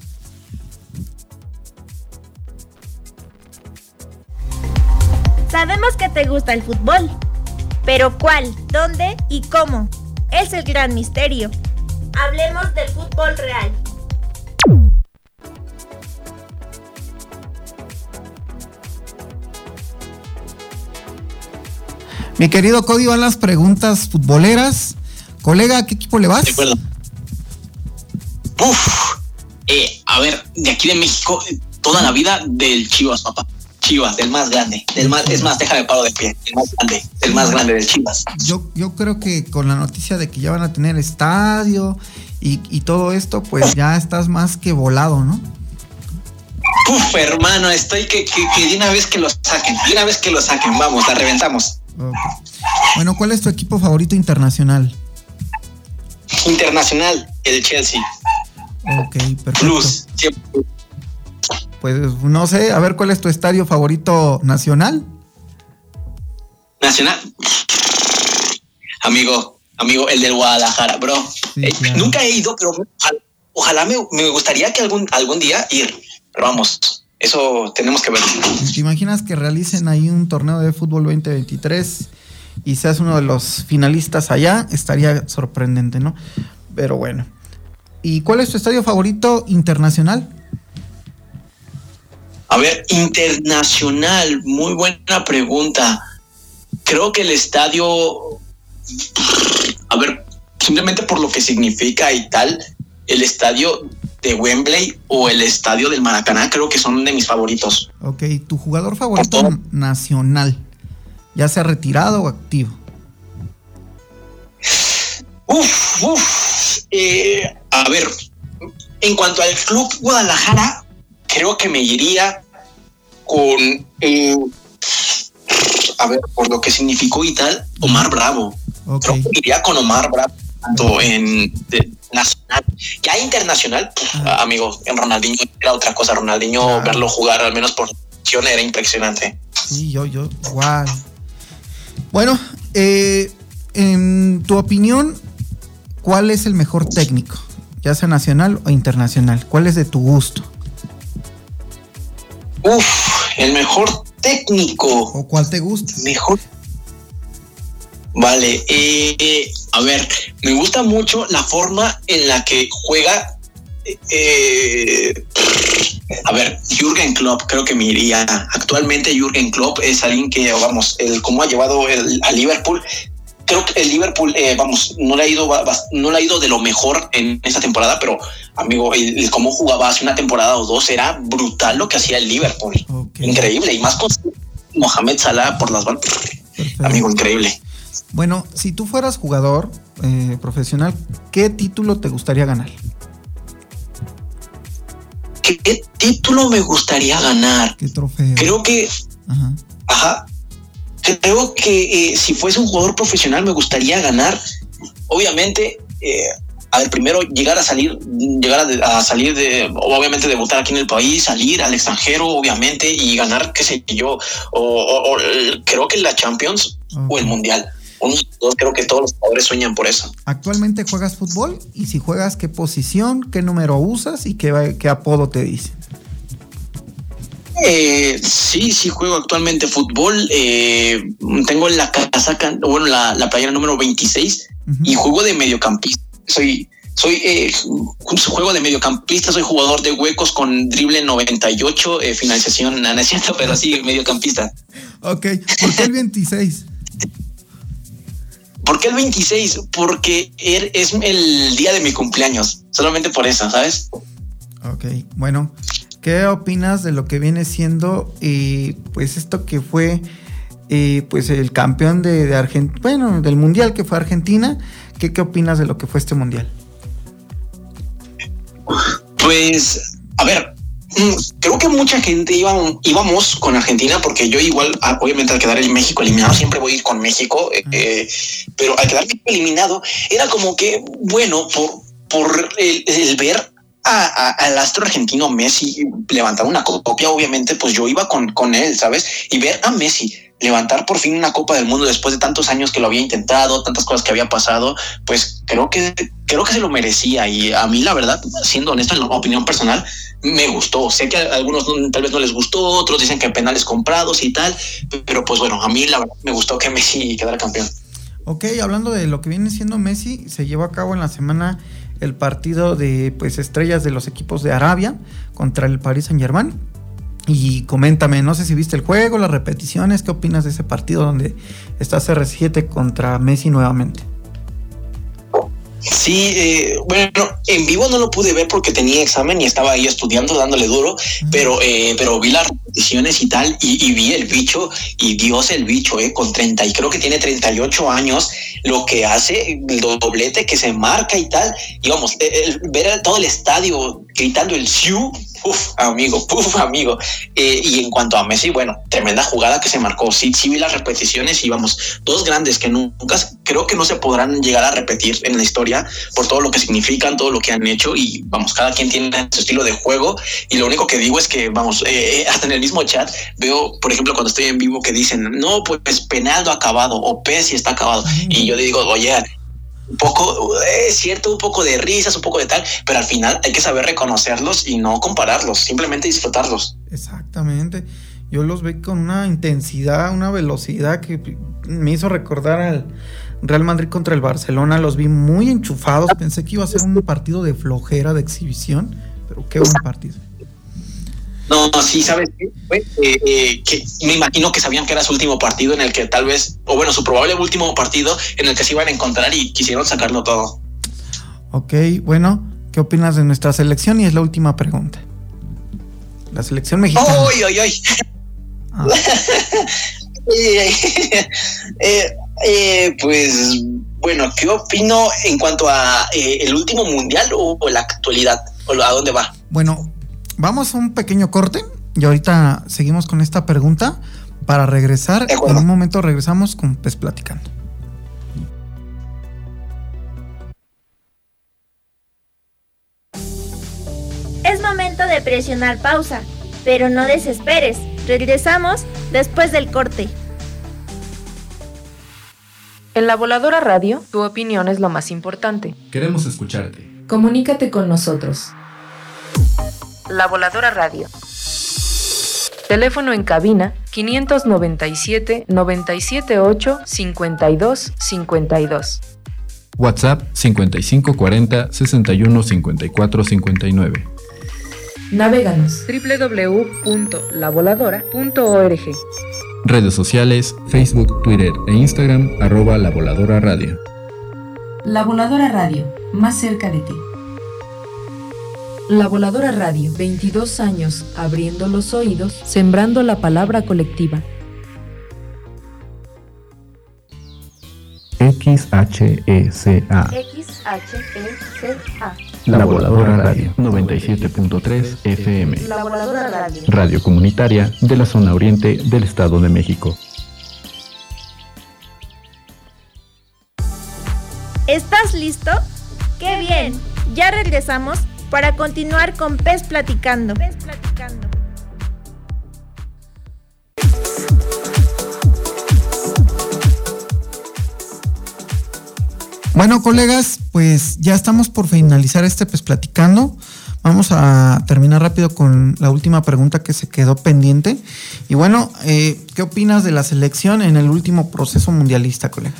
Sabemos que te gusta el fútbol, pero ¿cuál, dónde y cómo? Es el gran misterio. Hablemos del fútbol real. Mi querido Cody, van las preguntas futboleras. Colega, ¿a qué equipo le vas? De acuerdo. Uf, eh, a ver, de aquí de México, toda la vida del Chivas, papá. Chivas, del más grande, del más, es más, déjame paro de pie, el más grande, el más grande del Chivas. Yo, yo creo que con la noticia de que ya van a tener estadio y, y todo esto, pues ya estás más que volado, ¿no? Uf, hermano, estoy que, que, que de una vez que lo saquen, de una vez que lo saquen, vamos, la reventamos. Okay. Bueno, ¿cuál es tu equipo favorito internacional? Internacional, el Chelsea. Ok, perfecto. Plus, siempre. Pues no sé, a ver, ¿cuál es tu estadio favorito nacional? Nacional. Amigo, amigo, el del Guadalajara, bro. Sí, eh, claro. Nunca he ido, pero ojalá, ojalá me, me gustaría que algún, algún día ir. Pero vamos, eso tenemos que ver. ¿Te imaginas que realicen ahí un torneo de fútbol veinte veintitrés y seas uno de los finalistas allá? Estaría sorprendente, ¿no? Pero bueno. ¿Y cuál es tu estadio favorito internacional? A ver, internacional, muy buena pregunta. Creo que el estadio, a ver, simplemente por lo que significa y tal, el estadio de Wembley o el estadio del Maracaná creo que son de mis favoritos. Ok, ¿tu jugador favorito nacional, ya sea retirado o activo? Uf, uf. Eh, a ver, en cuanto al Club Guadalajara, creo que me iría con, eh, a ver, por lo que significó y tal, Omar Bravo. Okay. Creo que iría con Omar Bravo, tanto okay. en de, nacional. Ya internacional, puf, ah. amigo, en Ronaldinho era otra cosa. Ronaldinho, claro. Verlo jugar, al menos por acción, era impresionante. Sí, yo, yo, igual. Bueno, eh, en tu opinión, ¿cuál es el mejor técnico? Ya sea nacional o internacional. ¿Cuál es de tu gusto? Uf, el mejor técnico. ¿O cuál te gusta? Mejor. Vale, eh, eh, a ver, me gusta mucho la forma en la que juega. Eh, a ver, Jürgen Klopp, creo que me iría. Actualmente Jürgen Klopp es alguien que, vamos, el cómo ha llevado el, a Liverpool. Creo que el Liverpool, eh, vamos, no le ha ido no le ha ido de lo mejor en esta temporada, pero, amigo, el, el cómo jugaba hace una temporada o dos era brutal lo que hacía el Liverpool. Okay. Increíble, y más con Mohamed Salah por las bandas. Amigo, increíble. Bueno, si tú fueras jugador eh, profesional, ¿qué título te gustaría ganar? ¿Qué, qué título me gustaría ganar? ¿Qué trofeo? Creo que... Ajá. Ajá. Creo que eh, si fuese un jugador profesional me gustaría ganar, obviamente, eh, a ver, primero llegar a salir, llegar a, de, a salir de, obviamente debutar aquí en el país, salir al extranjero, obviamente, y ganar, qué sé yo, o, o, o creo que la Champions okay. o el Mundial. Uno, dos, creo que todos los jugadores sueñan por eso. ¿Actualmente juegas fútbol? Y si juegas, ¿qué posición, qué número usas y qué, qué apodo te dicen? Eh, sí, sí juego actualmente fútbol. Eh, tengo la casaca, bueno, la, la playera número veintiséis uh-huh. y juego de mediocampista. Soy, soy eh, juego de mediocampista, soy jugador de huecos con drible noventa y ocho, eh, finalización, no es cierto, pero sí, mediocampista. Ok, ¿por qué el veintiséis? ¿Por qué el veintiséis? Porque es el día de mi cumpleaños, solamente por eso, ¿sabes? Ok, bueno. ¿Qué opinas de lo que viene siendo eh, pues esto que fue eh, pues el campeón de, de Argentina, bueno, del mundial que fue Argentina? ¿Qué, ¿Qué opinas de lo que fue este mundial? Pues, a ver, creo que mucha gente iba, íbamos con Argentina, porque yo igual, obviamente al quedar el México eliminado, siempre voy a ir con México, eh, pero al quedar eliminado era como que, bueno, por, por el, el ver A, a, al astro argentino Messi levantar una copia, obviamente pues yo iba con, con él, ¿sabes? Y ver a Messi levantar por fin una Copa del Mundo después de tantos años que lo había intentado, tantas cosas que había pasado, pues creo que creo que se lo merecía. Y a mí, la verdad, siendo honesto, en la opinión personal, me gustó. Sé que a algunos no, tal vez no les gustó, otros dicen que penales comprados y tal, pero pues bueno, a mí la verdad me gustó que Messi quedara campeón. Ok, hablando de lo que viene siendo Messi, se llevó a cabo en la semana el partido de pues estrellas de los equipos de Arabia contra el Paris Saint-Germain. Y coméntame, no sé si viste el juego, las repeticiones, ¿qué opinas de ese partido donde está C R siete contra Messi nuevamente? Sí, eh, bueno, en vivo no lo pude ver porque tenía examen y estaba ahí estudiando, dándole duro, uh-huh. pero eh, pero vi las repeticiones y tal, y, y vi el bicho, y Dios el bicho, eh, con treinta, y creo que tiene treinta y ocho años, lo que hace, el doblete que se marca y tal, y vamos, el, el, ver todo el estadio gritando el Siu, uf, amigo, uf, amigo, eh, y en cuanto a Messi, bueno, tremenda jugada que se marcó, sí, sí vi las repeticiones, y vamos, dos grandes que nunca, creo que no se podrán llegar a repetir en la historia, por todo lo que significan, todo lo que han hecho, y vamos, cada quien tiene su estilo de juego, y lo único que digo es que vamos, eh, hasta en el mismo chat veo, por ejemplo, cuando estoy en vivo que dicen, no, pues penaldo acabado, o Pessi está acabado, y yo digo, oye, un poco, es cierto, un poco de risas, un poco de tal, pero al final hay que saber reconocerlos y no compararlos, simplemente disfrutarlos. Exactamente, yo los veo con una intensidad, una velocidad que me hizo recordar al Real Madrid contra el Barcelona, los vi muy enchufados, pensé que iba a ser un partido de flojera, de exhibición, pero qué buen partido. No, sí, ¿sabes qué? Eh, eh, que me imagino que sabían que era su último partido en el que tal vez, o bueno, su probable último partido en el que se iban a encontrar y quisieron sacarlo todo. Ok, bueno, ¿qué opinas de nuestra selección? Y es la última pregunta. La selección mexicana. ¡Ay, ay, ay! Ah. eh, eh, pues, bueno, ¿qué opino en cuanto a eh, el último mundial o, o la actualidad? ¿O a dónde va? Bueno, vamos a un pequeño corte y ahorita seguimos con esta pregunta para regresar. En un momento regresamos con Pez Platicando. Es momento de presionar pausa, pero no desesperes. Regresamos después del corte. En La Voladora Radio, tu opinión es lo más importante. Queremos escucharte. Comunícate con nosotros. La Voladora Radio. Teléfono en cabina quinientos noventa y siete, noventa y siete ocho, cincuenta y dos, cincuenta y dos. WhatsApp cincuenta y cinco cuarenta, sesenta y uno, cincuenta y cuatro, cincuenta y nueve. Navéganos doble u doble u doble u punto la voladora punto org. Redes sociales, Facebook, Twitter e Instagram, arroba La Voladora Radio. La Voladora Radio, más cerca de ti. La Voladora Radio, veintidós años abriendo los oídos, sembrando la palabra colectiva. X H E C A. X H E C A. La Voladora Radio, noventa y siete punto tres F M. La Voladora Radio. Radio comunitaria de la zona oriente del Estado de México. ¿Estás listo? ¡Qué bien! Ya regresamos para continuar con Pez Platicando. Pez Platicando. Bueno, colegas, pues ya estamos por finalizar este Pez Platicando. vamos a terminar rápido con la última pregunta que se quedó pendiente. Y bueno, eh, ¿qué opinas de la selección en el último proceso mundialista, colega?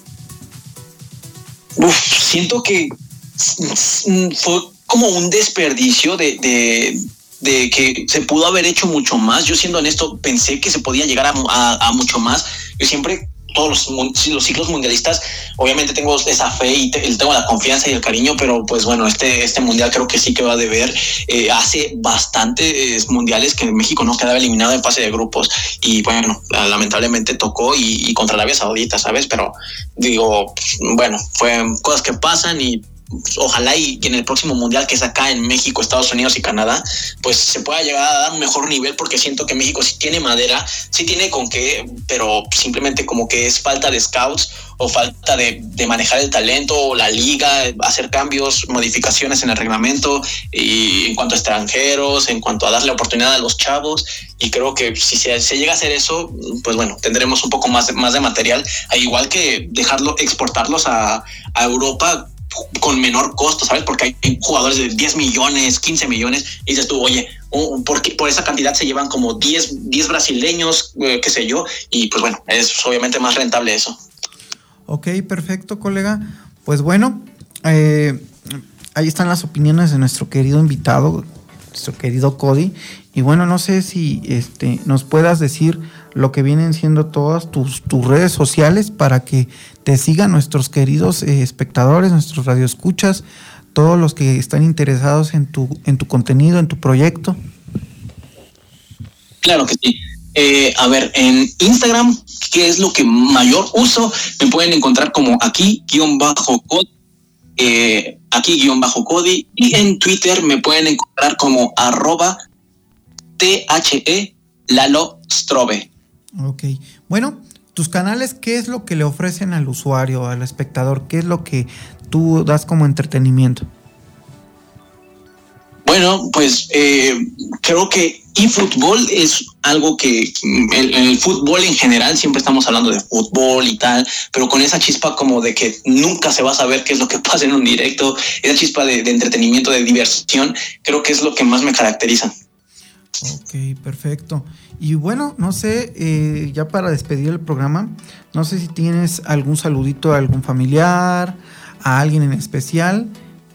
Uf, siento que fue como un desperdicio de, de, de que se pudo haber hecho mucho más. Yo, siendo honesto, pensé que se podía llegar a, a, a mucho más. Yo siempre, todos los, los ciclos mundialistas, obviamente tengo esa fe y te, tengo la confianza y el cariño, pero pues bueno, este, este mundial creo que sí que va a deber. Eh, hace bastantes mundiales que México no quedaba eliminado en fase de grupos y bueno, lamentablemente tocó y, y contra Arabia Saudita, ¿sabes? Pero digo, bueno, fue cosas que pasan y ojalá y en el próximo mundial, que es acá en México, Estados Unidos y Canadá, pues se pueda llegar a dar un mejor nivel, porque siento que México sí tiene madera, sí tiene con qué, pero simplemente como que es falta de scouts o falta de, de manejar el talento, la liga, hacer cambios, modificaciones en el reglamento y en cuanto a extranjeros, en cuanto a darle oportunidad a los chavos. Y creo que si se, se llega a hacer eso, pues bueno, tendremos un poco más de, más de material, al igual que dejarlo, exportarlos a, a Europa con menor costo, ¿sabes? Porque hay jugadores de diez millones, quince millones, y dices tú, oye, porque por esa cantidad se llevan como diez, diez brasileños, eh, qué sé yo, y pues bueno, es obviamente más rentable eso. Ok, perfecto, colega. Pues bueno, eh, ahí están las opiniones de nuestro querido invitado, nuestro querido Cody. Y bueno, no sé si este, nos puedas decir lo que vienen siendo todas tus, tus redes sociales para que te sigan nuestros queridos eh, espectadores, nuestros radioescuchas, todos los que están interesados en tu, en tu contenido, en tu proyecto. Claro que sí. Eh, a ver, en Instagram, que es lo que mayor uso, me pueden encontrar como aquí, guión bajo Cody, eh, aquí guión bajo Cody, y en Twitter me pueden encontrar como arroba T H E Lalo Strobe. Ok, bueno, tus canales, ¿qué es lo que le ofrecen al usuario, al espectador? ¿Qué es lo que tú das como entretenimiento? Bueno, pues eh, creo que eFootball es algo que el, el fútbol en general, siempre estamos hablando de fútbol y tal, pero con esa chispa como de que nunca se va a saber qué es lo que pasa en un directo, esa chispa de, de entretenimiento, de diversión, creo que es lo que más me caracteriza. Ok, perfecto. Y bueno, no sé, eh, ya para despedir el programa, no sé si tienes algún saludito a algún familiar, a alguien en especial.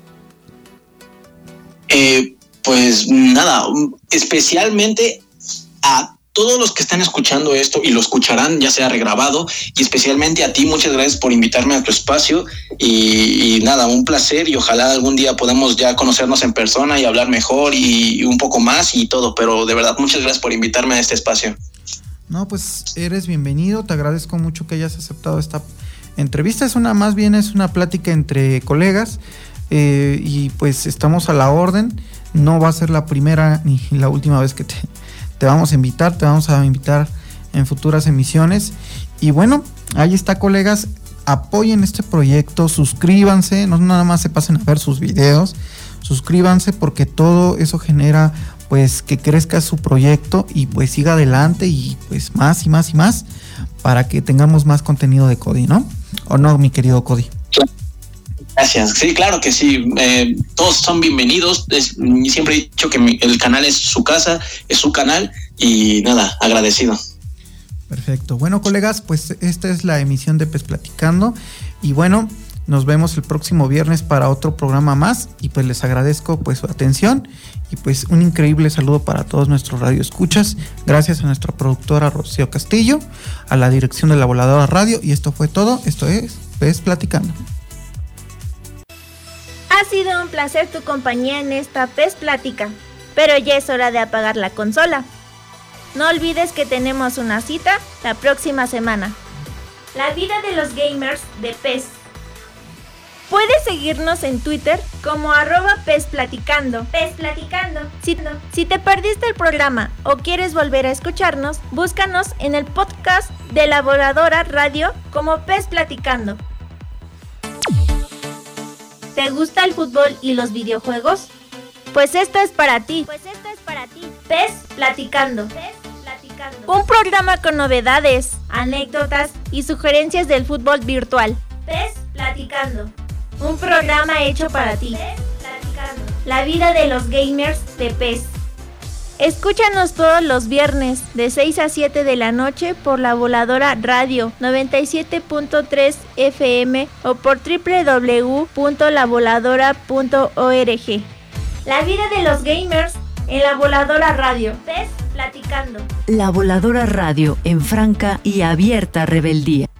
Eh, pues nada, especialmente a todos los que están escuchando esto y lo escucharán, ya sea regrabado, y especialmente a ti, muchas gracias por invitarme a tu espacio y, y nada, un placer, y ojalá algún día podamos ya conocernos en persona y hablar mejor y, y un poco más y todo, pero de verdad muchas gracias por invitarme a este espacio. No, pues eres bienvenido, te agradezco mucho que hayas aceptado esta entrevista, es una, más bien es una plática entre colegas, eh, y pues estamos a la orden, no va a ser la primera ni la última vez que te... Te vamos a invitar, te vamos a invitar en futuras emisiones. Y bueno, ahí está, colegas. Apoyen este proyecto, suscríbanse, no nada más se pasen a ver sus videos, suscríbanse porque todo eso genera pues que crezca su proyecto y pues siga adelante y pues más y más y más para que tengamos más contenido de Cody, ¿no? ¿O no, mi querido Cody? Gracias, sí, claro que sí, eh, todos son bienvenidos, es, siempre he dicho que mi, el canal es su casa, es su canal y nada, agradecido. Perfecto, bueno, colegas, pues esta es la emisión de Pez Platicando y bueno, nos vemos el próximo viernes para otro programa más y pues les agradezco pues su atención y pues un increíble saludo para todos nuestros radioescuchas, gracias a nuestra productora Rocío Castillo, a la dirección de La Voladora Radio y esto fue todo, esto es Pez Platicando. Ha sido un placer tu compañía en esta Pez Plática, pero ya es hora de apagar la consola. No olvides que tenemos una cita la próxima semana. La vida de los gamers de Pez. Puedes seguirnos en Twitter como arroba Pez Platicando. Pez Platicando. Si, si te perdiste el programa o quieres volver a escucharnos, búscanos en el podcast de La Voladora Radio como Pez Platicando. ¿Te gusta el fútbol y los videojuegos? Pues esto es para ti. Pues esto es para ti. Pez Platicando. Pez Platicando. Un programa con novedades, anécdotas y sugerencias del fútbol virtual. Pez Platicando. Un programa hecho para ti. Pez Platicando. La vida de los gamers de P E S. Escúchanos todos los viernes de seis a siete de la noche por La Voladora Radio noventa y siete punto tres F M o por doble u doble u doble u punto la voladora punto org. La vida de los gamers en La Voladora Radio. P E S platicando. La Voladora Radio en franca y abierta rebeldía.